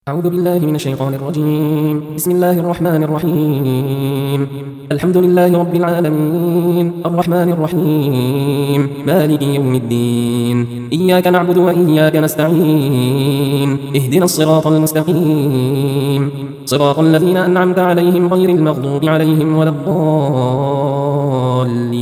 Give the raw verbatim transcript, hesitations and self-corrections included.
أعوذ بالله من الشيطان الرجيم. بسم الله الرحمن الرحيم. الحمد لله رب العالمين الرحمن الرحيم مالك يوم الدين. إياك نعبد وإياك نستعين. اهدنا الصراط المستقيم صراط الذين أنعمت عليهم غير المغضوب عليهم ولا الضالين.